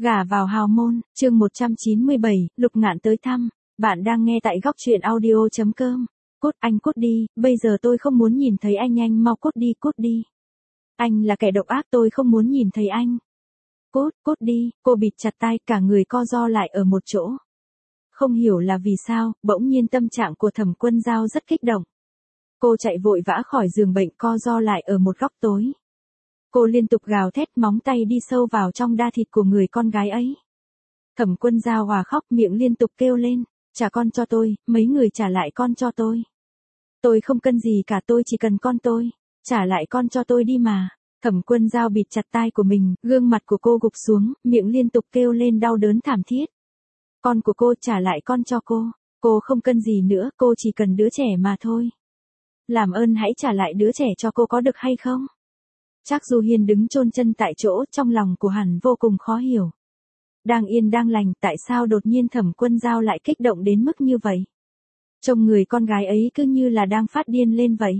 Gả vào hào môn, chương 197, Lục Ngạn tới thăm. Bạn đang nghe tại góc truyện audio.com. Cút anh cút đi, bây giờ tôi không muốn nhìn thấy anh mau cút đi. Anh là kẻ độc ác, tôi không muốn nhìn thấy anh. Cút đi, cô bịt chặt tai, cả người co ro lại ở một chỗ. Không hiểu là vì sao, bỗng nhiên tâm trạng của Thẩm Quân Dao rất kích động. Cô chạy vội vã khỏi giường bệnh, co ro lại ở một góc tối. Cô liên tục gào thét, móng tay đi sâu vào trong da thịt của người con gái ấy. Thẩm Quân Dao hòa khóc, miệng liên tục kêu lên, trả con cho tôi, mấy người trả lại con cho tôi. Tôi không cần gì cả, tôi chỉ cần con tôi, trả lại con cho tôi đi mà. Thẩm Quân Dao bịt chặt tai của mình, gương mặt của cô gục xuống, miệng liên tục kêu lên đau đớn thảm thiết. Con của cô, trả lại con cho cô không cần gì nữa, cô chỉ cần đứa trẻ mà thôi. Làm ơn hãy trả lại đứa trẻ cho cô có được hay không? Trác Du Hiên đứng chôn chân tại chỗ, trong lòng của hắn vô cùng khó hiểu. Đang yên đang lành, tại sao đột nhiên Thẩm Quân Dao lại kích động đến mức như vậy? Trông người con gái ấy cứ như là đang phát điên lên vậy.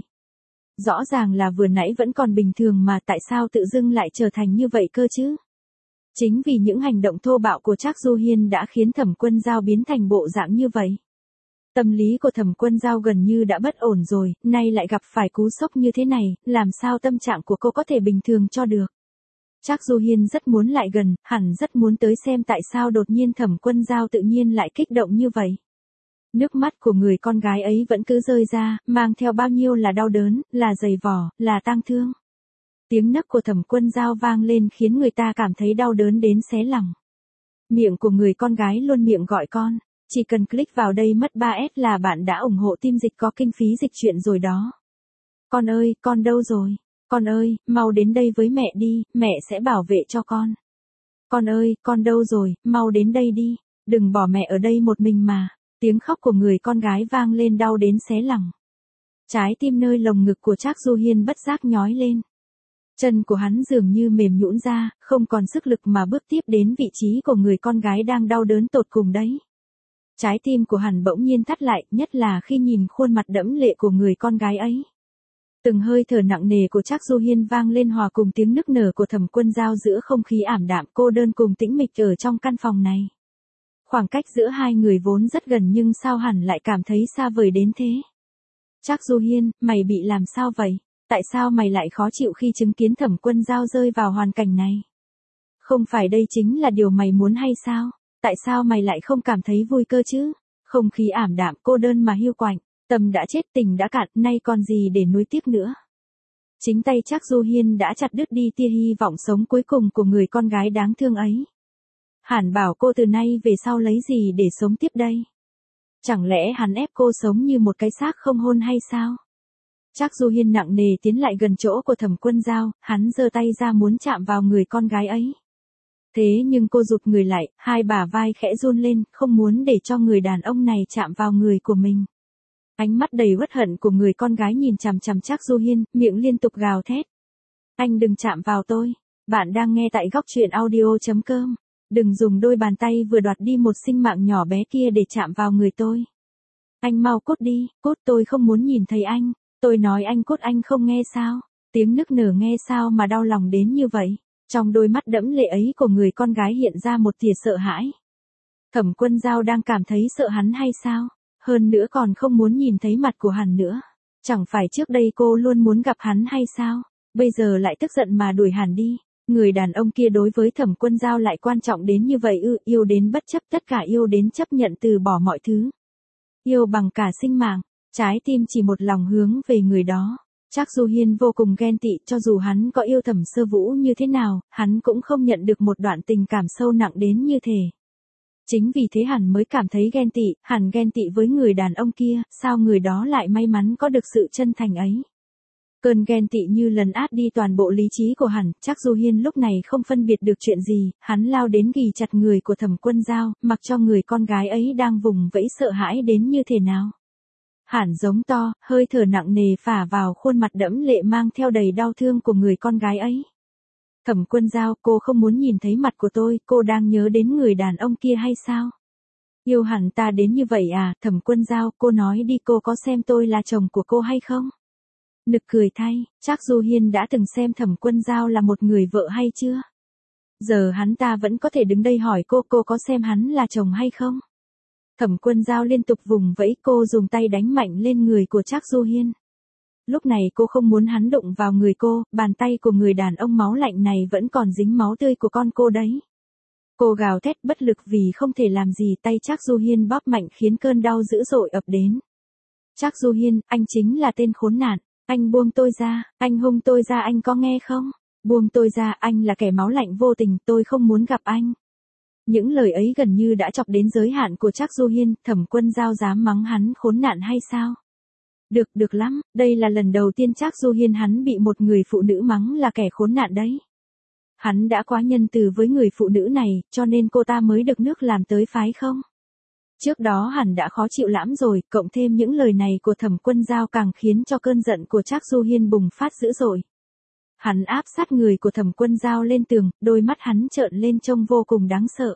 Rõ ràng là vừa nãy vẫn còn bình thường mà tại sao tự dưng lại trở thành như vậy cơ chứ? Chính vì những hành động thô bạo của Trác Du Hiên đã khiến Thẩm Quân Dao biến thành bộ dạng như vậy. Tâm lý của Thẩm Quân Dao gần như đã bất ổn rồi, nay lại gặp phải cú sốc như thế này, làm sao tâm trạng của cô có thể bình thường cho được. Trác Du Hiên rất muốn lại gần, hẳn rất muốn tới xem tại sao đột nhiên Thẩm Quân Dao tự nhiên lại kích động như vậy. Nước mắt của người con gái ấy vẫn cứ rơi ra, mang theo bao nhiêu là đau đớn, là dày vò, là tang thương. Tiếng nấc của Thẩm Quân Dao vang lên khiến người ta cảm thấy đau đớn đến xé lòng. Miệng của người con gái luôn miệng gọi con. Chỉ cần click vào đây mất 3S là bạn đã ủng hộ team dịch có kinh phí dịch truyện rồi đó. Con ơi, con đâu rồi? Con ơi, mau đến đây với mẹ đi, mẹ sẽ bảo vệ cho con. Con ơi, con đâu rồi, mau đến đây đi, đừng bỏ mẹ ở đây một mình mà. Tiếng khóc của người con gái vang lên đau đến xé lòng. Trái tim nơi lồng ngực của Trác Du Hiên bất giác nhói lên. Chân của hắn dường như mềm nhũn ra, không còn sức lực mà bước tiếp đến vị trí của người con gái đang đau đớn tột cùng đấy. Trái tim của hắn bỗng nhiên thắt lại, nhất là khi nhìn khuôn mặt đẫm lệ của người con gái ấy. Từng hơi thở nặng nề của Trác Du Hiên vang lên hòa cùng tiếng nức nở của Thẩm Quân Dao giữa không khí ảm đạm cô đơn cùng tĩnh mịch ở trong căn phòng này. Khoảng cách giữa hai người vốn rất gần nhưng sao hẳn lại cảm thấy xa vời đến thế. Trác Du Hiên, mày bị làm sao vậy? Tại sao mày lại khó chịu khi chứng kiến Thẩm Quân Dao rơi vào hoàn cảnh này? Không phải đây chính là điều mày muốn hay sao? Tại sao mày lại không cảm thấy vui cơ chứ? Không khí ảm đạm, cô đơn mà hiu quạnh, tâm đã chết, tình đã cạn, nay còn gì để nuối tiếc nữa. Chính tay Trác Du Hiên đã chặt đứt đi tia hy vọng sống cuối cùng của người con gái đáng thương ấy. Hắn bảo cô từ nay về sau lấy gì để sống tiếp đây? Chẳng lẽ hắn ép cô sống như một cái xác không hồn hay sao? Trác Du Hiên nặng nề tiến lại gần chỗ của Thẩm Quân Dao, hắn giơ tay ra muốn chạm vào người con gái ấy. Thế nhưng cô rụt người lại, hai bả vai khẽ run lên, không muốn để cho người đàn ông này chạm vào người của mình. Ánh mắt đầy uất hận của người con gái nhìn chằm chằm Trác Du Hiên, miệng liên tục gào thét. Anh đừng chạm vào tôi. Bạn đang nghe tại góc truyện audio.com. Đừng dùng đôi bàn tay vừa đoạt đi một sinh mạng nhỏ bé kia để chạm vào người tôi. Anh mau cút đi, cút, tôi không muốn nhìn thấy anh. Tôi nói anh cút, anh không nghe sao? Tiếng nức nở nghe sao mà đau lòng đến như vậy? Trong đôi mắt đẫm lệ ấy của người con gái hiện ra một tia sợ hãi. Thẩm Quân Dao đang cảm thấy sợ hắn hay sao? Hơn nữa còn không muốn nhìn thấy mặt của hắn nữa. Chẳng phải trước đây cô luôn muốn gặp hắn hay sao? Bây giờ lại tức giận mà đuổi hắn đi. Người đàn ông kia đối với Thẩm Quân Dao lại quan trọng đến như vậy ư? Yêu đến bất chấp tất cả, yêu đến chấp nhận từ bỏ mọi thứ. Yêu bằng cả sinh mạng, trái tim chỉ một lòng hướng về người đó. Trác Du Hiên vô cùng ghen tị, cho dù hắn có yêu Thẩm Sơ Vũ như thế nào, hắn cũng không nhận được một đoạn tình cảm sâu nặng đến như thế. Chính vì thế hắn mới cảm thấy ghen tị, hắn ghen tị với người đàn ông kia, sao người đó lại may mắn có được sự chân thành ấy. Cơn ghen tị như lấn át đi toàn bộ lý trí của hắn, Trác Du Hiên lúc này không phân biệt được chuyện gì, hắn lao đến ghì chặt người của Thẩm Quân Dao, mặc cho người con gái ấy đang vùng vẫy sợ hãi đến như thế nào. Hắn giống to, hơi thở nặng nề phả vào khuôn mặt đẫm lệ mang theo đầy đau thương của người con gái ấy. Thẩm Quân Dao, cô không muốn nhìn thấy mặt của tôi, cô đang nhớ đến người đàn ông kia hay sao? Yêu hẳn ta đến như vậy à? Thẩm Quân Dao, cô nói đi, cô có xem tôi là chồng của cô hay không? Nực cười thay, Trác Du Hiên đã từng xem Thẩm Quân Dao là một người vợ hay chưa? Giờ hắn ta vẫn có thể đứng đây hỏi cô có xem hắn là chồng hay không? Thẩm Quân Dao liên tục vùng vẫy, cô dùng tay đánh mạnh lên người của Trác Du Hiên. Lúc này cô không muốn hắn đụng vào người cô, bàn tay của người đàn ông máu lạnh này vẫn còn dính máu tươi của con cô đấy. Cô gào thét bất lực vì không thể làm gì, tay Trác Du Hiên bóp mạnh khiến cơn đau dữ dội ập đến. Trác Du Hiên, anh chính là tên khốn nạn, anh buông tôi ra, anh hung tôi ra, anh có nghe không? Buông tôi ra, anh là kẻ máu lạnh vô tình, tôi không muốn gặp anh. Những lời ấy gần như đã chọc đến giới hạn của Trác Du Hiên, Thẩm Quân Dao dám mắng hắn khốn nạn hay sao? Được lắm, đây là lần đầu tiên Trác Du Hiên hắn bị một người phụ nữ mắng là kẻ khốn nạn đấy. Hắn đã quá nhân từ với người phụ nữ này, cho nên cô ta mới được nước làm tới phái không? Trước đó hẳn đã khó chịu lắm rồi, cộng thêm những lời này của Thẩm Quân Dao càng khiến cho cơn giận của Trác Du Hiên bùng phát dữ dội. Hắn áp sát người của Thẩm Quân Dao lên tường, đôi mắt hắn trợn lên trông vô cùng đáng sợ.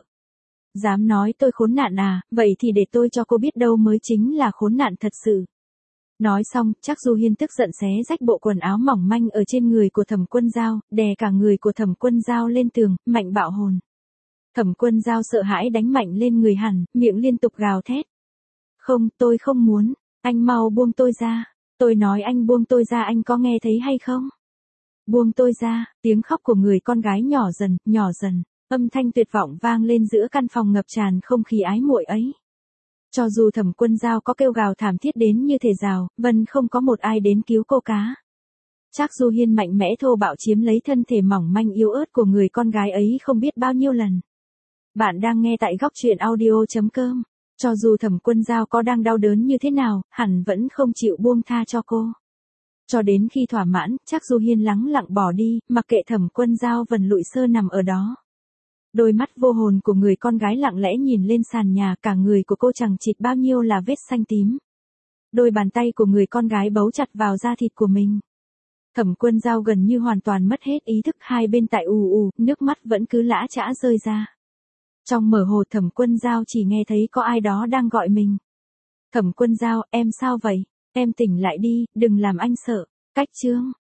Dám nói tôi khốn nạn à, vậy thì để tôi cho cô biết đâu mới chính là khốn nạn thật sự. Nói xong, Trác Du Hiên tức giận xé rách bộ quần áo mỏng manh ở trên người của Thẩm Quân Dao, đè cả người của Thẩm Quân Dao lên tường, mạnh bạo hồn. Thẩm Quân Dao sợ hãi đánh mạnh lên người hắn, miệng liên tục gào thét. Không, tôi không muốn, anh mau buông tôi ra, tôi nói anh buông tôi ra, anh có nghe thấy hay không? Buông tôi ra, tiếng khóc của người con gái nhỏ dần, âm thanh tuyệt vọng vang lên giữa căn phòng ngập tràn không khí ái muội ấy. Cho dù Thẩm Quân Dao có kêu gào thảm thiết đến như thể rào, vẫn không có một ai đến cứu cô cá. Trác Du Hiên mạnh mẽ thô bạo chiếm lấy thân thể mỏng manh yếu ớt của người con gái ấy không biết bao nhiêu lần. Bạn đang nghe tại góc truyện audio.com. Cho dù Thẩm Quân Dao có đang đau đớn như thế nào, hẳn vẫn không chịu buông tha cho cô. Cho đến khi thỏa mãn, Trác Du Hiên lắng lặng bỏ đi, mặc kệ Thẩm Quân Dao vần lụi sơ nằm ở đó. Đôi mắt vô hồn của người con gái lặng lẽ nhìn lên sàn nhà, cả người của cô chẳng chịt bao nhiêu là vết xanh tím. Đôi bàn tay của người con gái bấu chặt vào da thịt của mình. Thẩm Quân Dao gần như hoàn toàn mất hết ý thức, hai bên tại nước mắt vẫn cứ lã chã rơi ra. Trong mơ hồ Thẩm Quân Dao chỉ nghe thấy có ai đó đang gọi mình. Thẩm Quân Dao, em sao vậy? Em tỉnh lại đi, đừng làm anh sợ. Cách chương